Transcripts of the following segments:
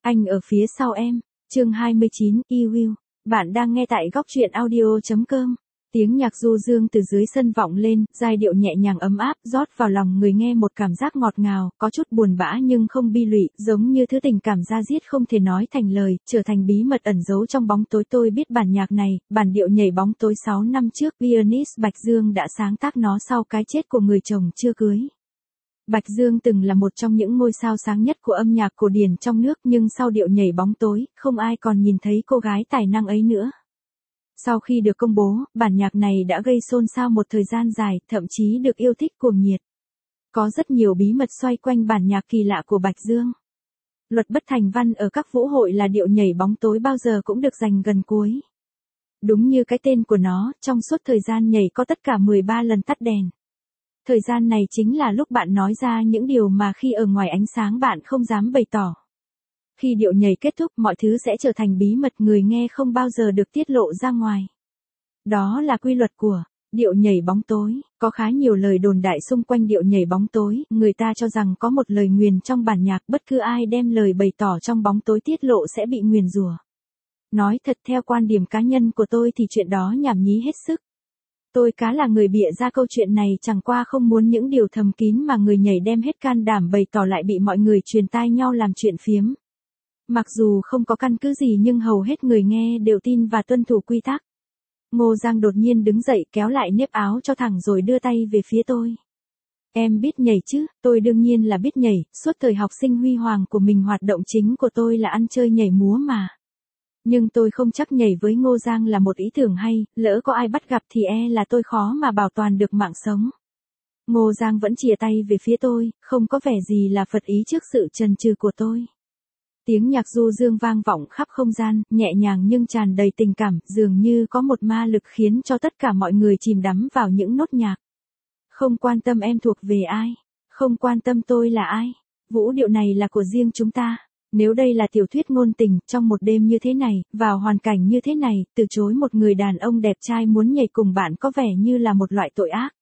Anh ở phía sau em. Chương 29, Will. Bạn đang nghe tại góc truyện audio.com. Tiếng nhạc du dương từ dưới sân vọng lên, giai điệu nhẹ nhàng ấm áp, rót vào lòng người nghe một cảm giác ngọt ngào, có chút buồn bã nhưng không bi lụy, giống như thứ tình cảm da diết không thể nói thành lời, trở thành bí mật ẩn giấu trong bóng tối. Tôi biết bản nhạc này, bản điệu nhảy bóng tối 6 năm trước, pianist Bạch Dương đã sáng tác nó sau cái chết của người chồng chưa cưới. Bạch Dương từng là một trong những ngôi sao sáng nhất của âm nhạc cổ điển trong nước, nhưng sau điệu nhảy bóng tối, không ai còn nhìn thấy cô gái tài năng ấy nữa. Sau khi được công bố, bản nhạc này đã gây xôn xao một thời gian dài, thậm chí được yêu thích cuồng nhiệt. Có rất nhiều bí mật xoay quanh bản nhạc kỳ lạ của Bạch Dương. Luật bất thành văn ở các vũ hội là điệu nhảy bóng tối bao giờ cũng được giành gần cuối. Đúng như cái tên của nó, trong suốt thời gian nhảy có tất cả 13 lần tắt đèn. Thời gian này chính là lúc bạn nói ra những điều mà khi ở ngoài ánh sáng bạn không dám bày tỏ. Khi điệu nhảy kết thúc, mọi thứ sẽ trở thành bí mật, người nghe không bao giờ được tiết lộ ra ngoài. Đó là quy luật của điệu nhảy bóng tối. Có khá nhiều lời đồn đại xung quanh điệu nhảy bóng tối, người ta cho rằng có một lời nguyền trong bản nhạc, bất cứ ai đem lời bày tỏ trong bóng tối tiết lộ sẽ bị nguyền rủa. Nói thật, theo quan điểm cá nhân của tôi thì chuyện đó nhảm nhí hết sức. Tôi cá là người bịa ra câu chuyện này, chẳng qua không muốn những điều thầm kín mà người nhảy đem hết can đảm bày tỏ lại bị mọi người truyền tai nhau làm chuyện phiếm. Mặc dù không có căn cứ gì nhưng hầu hết người nghe đều tin và tuân thủ quy tắc. Ngô Giang đột nhiên đứng dậy, kéo lại nếp áo cho thẳng rồi đưa tay về phía tôi. Em biết nhảy chứ? Tôi đương nhiên là biết nhảy, suốt thời học sinh huy hoàng của mình hoạt động chính của tôi là ăn chơi nhảy múa mà. Nhưng tôi không chắc nhảy với Ngô Giang là một ý tưởng hay, lỡ có ai bắt gặp thì là tôi khó mà bảo toàn được mạng sống. Ngô Giang vẫn chìa tay về phía tôi, không có vẻ gì là phật ý trước sự chần chừ của tôi. Tiếng nhạc du dương vang vọng khắp không gian, nhẹ nhàng nhưng tràn đầy tình cảm, dường như có một ma lực khiến cho tất cả mọi người chìm đắm vào những nốt nhạc. Không quan tâm em thuộc về ai, không quan tâm tôi là ai, vũ điệu này là của riêng chúng ta. Nếu đây là tiểu thuyết ngôn tình, trong một đêm như thế này, vào hoàn cảnh như thế này, từ chối một người đàn ông đẹp trai muốn nhảy cùng bạn có vẻ như là một loại tội ác.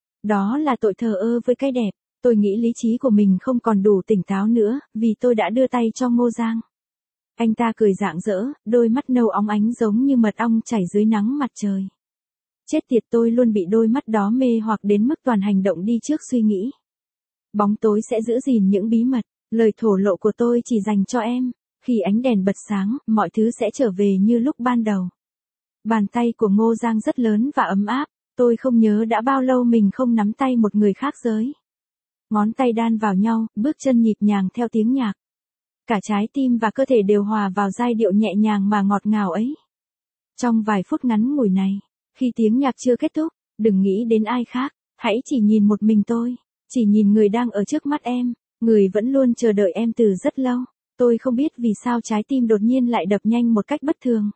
Đó là tội thờ ơ với cái đẹp. Tôi nghĩ lý trí của mình không còn đủ tỉnh táo nữa, vì tôi đã đưa tay cho Ngô Giang. Anh ta cười rạng rỡ, đôi mắt nâu óng ánh giống như mật ong chảy dưới nắng mặt trời. Chết tiệt, tôi luôn bị đôi mắt đó mê hoặc đến mức toàn hành động đi trước suy nghĩ. Bóng tối sẽ giữ gìn những bí mật, lời thổ lộ của tôi chỉ dành cho em. Khi ánh đèn bật sáng, mọi thứ sẽ trở về như lúc ban đầu. Bàn tay của Ngô Giang rất lớn và ấm áp, tôi không nhớ đã bao lâu mình không nắm tay một người khác giới. Ngón tay đan vào nhau, bước chân nhịp nhàng theo tiếng nhạc. Cả trái tim và cơ thể đều hòa vào giai điệu nhẹ nhàng mà ngọt ngào ấy. Trong vài phút ngắn ngủi này, khi tiếng nhạc chưa kết thúc, đừng nghĩ đến ai khác, hãy chỉ nhìn một mình tôi, chỉ nhìn người đang ở trước mắt em, người vẫn luôn chờ đợi em từ rất lâu. Tôi không biết vì sao trái tim đột nhiên lại đập nhanh một cách bất thường.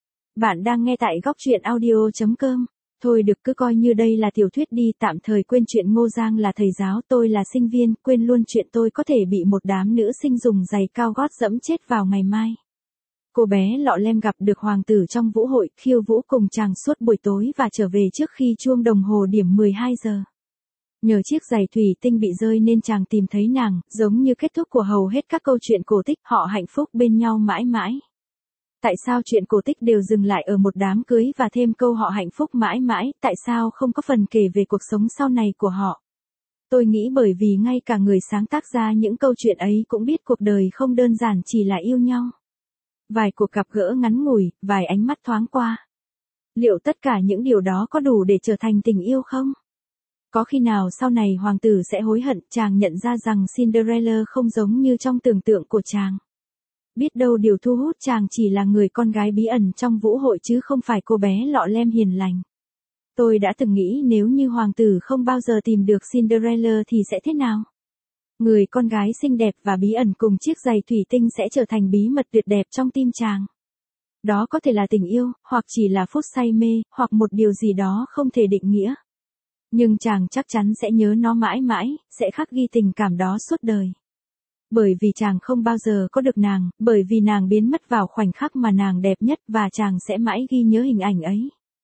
Bạn đang nghe tại góc truyện audio.com. Thôi được, cứ coi như đây là tiểu thuyết đi, tạm thời quên chuyện Ngô Giang là thầy giáo, tôi là sinh viên, quên luôn chuyện tôi có thể bị một đám nữ sinh dùng giày cao gót dẫm chết vào ngày mai. Cô bé lọ lem gặp được hoàng tử trong vũ hội, khiêu vũ cùng chàng suốt buổi tối và trở về trước khi chuông đồng hồ điểm 12 giờ. Nhờ chiếc giày thủy tinh bị rơi nên chàng tìm thấy nàng, giống như kết thúc của hầu hết các câu chuyện cổ tích, họ hạnh phúc bên nhau mãi mãi. Tại sao chuyện cổ tích đều dừng lại ở một đám cưới và thêm câu họ hạnh phúc mãi mãi, tại sao không có phần kể về cuộc sống sau này của họ? Tôi nghĩ bởi vì ngay cả người sáng tác ra những câu chuyện ấy cũng biết cuộc đời không đơn giản chỉ là yêu nhau. Vài cuộc gặp gỡ ngắn ngủi, vài ánh mắt thoáng qua. Liệu tất cả những điều đó có đủ để trở thành tình yêu không? Có khi nào sau này hoàng tử sẽ hối hận, chàng nhận ra rằng Cinderella không giống như trong tưởng tượng của chàng? Biết đâu điều thu hút chàng chỉ là người con gái bí ẩn trong vũ hội chứ không phải cô bé lọ lem hiền lành. Tôi đã từng nghĩ nếu như hoàng tử không bao giờ tìm được Cinderella thì sẽ thế nào? Người con gái xinh đẹp và bí ẩn cùng chiếc giày thủy tinh sẽ trở thành bí mật tuyệt đẹp trong tim chàng. Đó có thể là tình yêu, hoặc chỉ là phút say mê, hoặc một điều gì đó không thể định nghĩa. Nhưng chàng chắc chắn sẽ nhớ nó mãi mãi, sẽ khắc ghi tình cảm đó suốt đời. Bởi vì chàng không bao giờ có được nàng, bởi vì nàng biến mất vào khoảnh khắc mà nàng đẹp nhất và chàng sẽ mãi ghi nhớ hình ảnh ấy.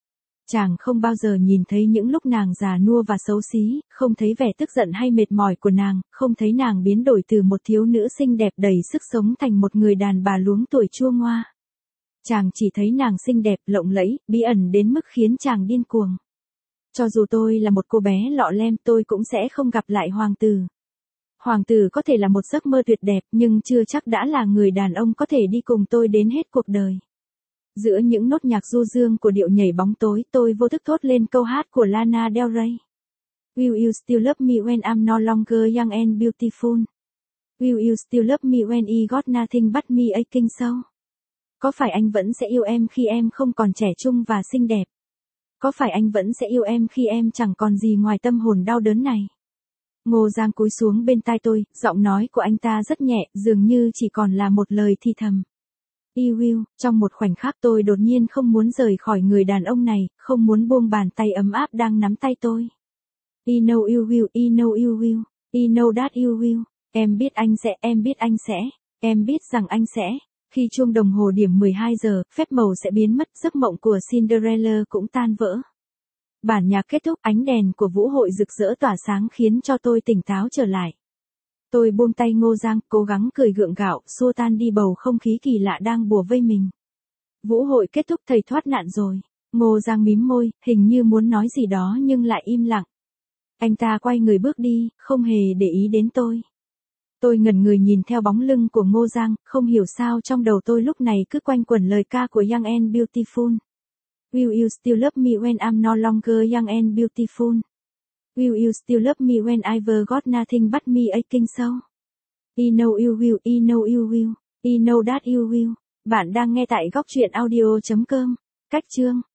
Chàng không bao giờ nhìn thấy những lúc nàng già nua và xấu xí, không thấy vẻ tức giận hay mệt mỏi của nàng, không thấy nàng biến đổi từ một thiếu nữ xinh đẹp đầy sức sống thành một người đàn bà luống tuổi chua ngoa. Chàng chỉ thấy nàng xinh đẹp, lộng lẫy, bí ẩn đến mức khiến chàng điên cuồng. Cho dù tôi là một cô bé lọ lem, tôi cũng sẽ không gặp lại hoàng tử. Hoàng tử có thể là một giấc mơ tuyệt đẹp, nhưng chưa chắc đã là người đàn ông có thể đi cùng tôi đến hết cuộc đời. Giữa những nốt nhạc du dương của điệu nhảy bóng tối, tôi vô thức thốt lên câu hát của Lana Del Rey. Will you still love me when I'm no longer young and beautiful? Will you still love me when I got nothing but me aching so? Có phải anh vẫn sẽ yêu em khi em không còn trẻ trung và xinh đẹp? Có phải anh vẫn sẽ yêu em khi em chẳng còn gì ngoài tâm hồn đau đớn này? Ngô Giang cúi xuống bên tai tôi, giọng nói của anh ta rất nhẹ, dường như chỉ còn là một lời thì thầm. I will, trong một khoảnh khắc tôi đột nhiên không muốn rời khỏi người đàn ông này, không muốn buông bàn tay ấm áp đang nắm tay tôi. I know you will, I know you will, I know that you will. Em biết anh sẽ, em biết anh sẽ, em biết rằng anh sẽ. Khi chuông đồng hồ điểm 12 giờ, phép màu sẽ biến mất, giấc mộng của Cinderella cũng tan vỡ. Bản nhạc kết thúc, ánh đèn của vũ hội rực rỡ tỏa sáng khiến cho tôi tỉnh táo trở lại. Tôi buông tay Ngô Giang, cố gắng cười gượng gạo, xua tan đi bầu không khí kỳ lạ đang bủa vây mình. Vũ hội kết thúc, thầy thoát nạn rồi. Ngô Giang mím môi, hình như muốn nói gì đó nhưng lại im lặng. Anh ta quay người bước đi, không hề để ý đến tôi. Tôi ngẩn người nhìn theo bóng lưng của Ngô Giang, không hiểu sao trong đầu tôi lúc này cứ quanh quẩn lời ca của Young and Beautiful. Will you still love me when I'm no longer young and beautiful? Will you still love me when I've got nothing but me aching so? I know you will, I know you will, I know that you will. Bạn đang nghe tại góc truyện audio.com. Cách chương